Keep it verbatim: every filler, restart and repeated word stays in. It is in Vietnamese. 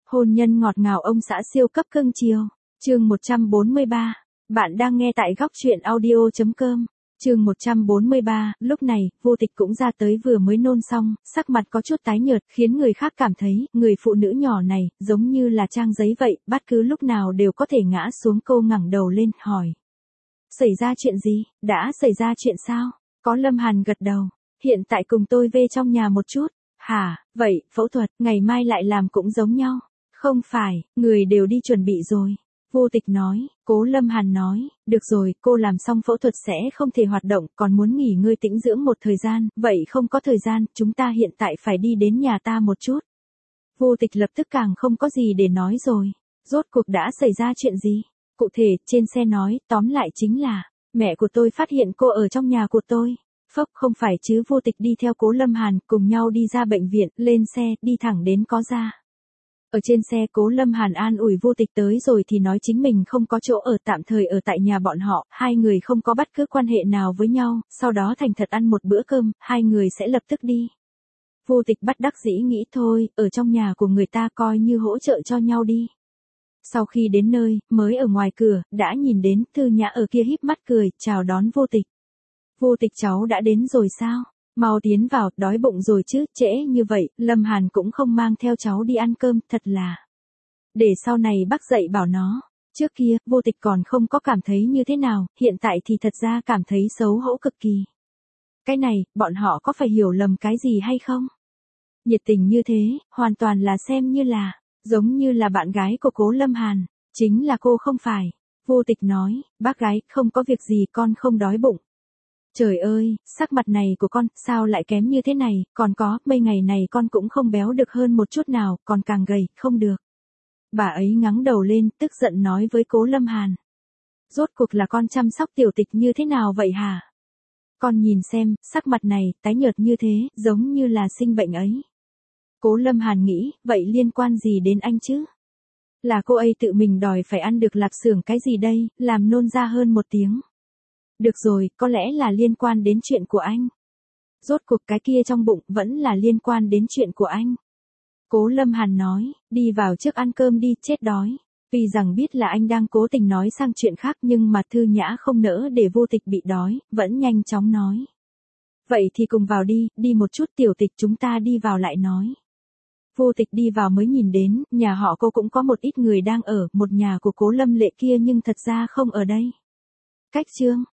Hôn nhân ngọt ngào ông xã siêu cấp cưng chiều. Chương một trăm bốn mươi ba. Bạn đang nghe tại góc truyện audio chấm com. Chương một trăm bốn mươi ba, lúc này, Vô Tịch cũng ra tới vừa mới nôn xong, sắc mặt có chút tái nhợt, khiến người khác cảm thấy, người phụ nữ nhỏ này, giống như là trang giấy vậy, bất cứ lúc nào đều có thể ngã xuống. Cô ngẩng đầu lên, hỏi. Xảy ra chuyện gì? Đã xảy ra chuyện sao? Có Lâm Hàn gật đầu. Hiện tại cùng tôi về trong nhà một chút. Hả, vậy, phẫu thuật, ngày mai lại làm cũng giống nhau. Không phải, người đều đi chuẩn bị rồi. Vô Tịch nói, Cố Lâm Hàn nói, được rồi, cô làm xong phẫu thuật sẽ không thể hoạt động, còn muốn nghỉ ngơi tĩnh dưỡng một thời gian, vậy không có thời gian, chúng ta hiện tại phải đi đến nhà ta một chút. Vô Tịch lập tức càng không có gì để nói rồi. Rốt cuộc đã xảy ra chuyện gì? Cụ thể, trên xe nói, tóm lại chính là, mẹ của tôi phát hiện cô ở trong nhà của tôi. Phốc, không phải chứ. Vô Tịch đi theo Cố Lâm Hàn, cùng nhau đi ra bệnh viện, lên xe, đi thẳng đến có gia. Ở trên xe, Cố Lâm Hàn an ủi Vô Tịch tới rồi thì nói chính mình không có chỗ ở, tạm thời ở tại nhà bọn họ, hai người không có bất cứ quan hệ nào với nhau, sau đó thành thật ăn một bữa cơm, hai người sẽ lập tức đi. Vô Tịch bất đắc dĩ nghĩ thôi, ở trong nhà của người ta coi như hỗ trợ cho nhau đi. Sau khi đến nơi, mới ở ngoài cửa, đã nhìn đến Thư Nhã ở kia híp mắt cười, chào đón Vô Tịch. Vô Tịch, cháu đã đến rồi sao? Mau tiến vào, đói bụng rồi chứ, trễ như vậy, Lâm Hàn cũng không mang theo cháu đi ăn cơm, thật là. Để sau này bác dạy bảo nó. Trước kia, Vô Tịch còn không có cảm thấy như thế nào, hiện tại thì thật ra cảm thấy xấu hổ cực kỳ. Cái này, bọn họ có phải hiểu lầm cái gì hay không? Nhiệt tình như thế, hoàn toàn là xem như là, giống như là bạn gái của Cố Lâm Hàn, chính là cô không phải. Vô Tịch nói, bác gái, không có việc gì, con không đói bụng. Trời ơi, sắc mặt này của con, sao lại kém như thế này, còn có, mấy ngày này con cũng không béo được hơn một chút nào, còn càng gầy, không được. Bà ấy ngắng đầu lên, tức giận nói với Cố Lâm Hàn. Rốt cuộc là con chăm sóc Tiểu Tịch như thế nào vậy hả? Con nhìn xem, sắc mặt này, tái nhợt như thế, giống như là sinh bệnh ấy. Cố Lâm Hàn nghĩ, vậy liên quan gì đến anh chứ? Là cô ấy tự mình đòi phải ăn được lạp xưởng cái gì đây, làm nôn ra hơn một tiếng. Được rồi, có lẽ là liên quan đến chuyện của anh. Rốt cuộc cái kia trong bụng vẫn là liên quan đến chuyện của anh. Cố Lâm Hàn nói, đi vào trước ăn cơm đi, chết đói. Vì rằng biết là anh đang cố tình nói sang chuyện khác nhưng mà Thư Nhã không nỡ để Vô Tịch bị đói, vẫn nhanh chóng nói. Vậy thì cùng vào đi, đi một chút. Tiểu Tịch, chúng ta đi vào lại nói. Vô Tịch đi vào mới nhìn đến, nhà họ cô cũng có một ít người đang ở, một nhà của Cố Lâm Lệ kia nhưng thật ra không ở đây. Cách chương.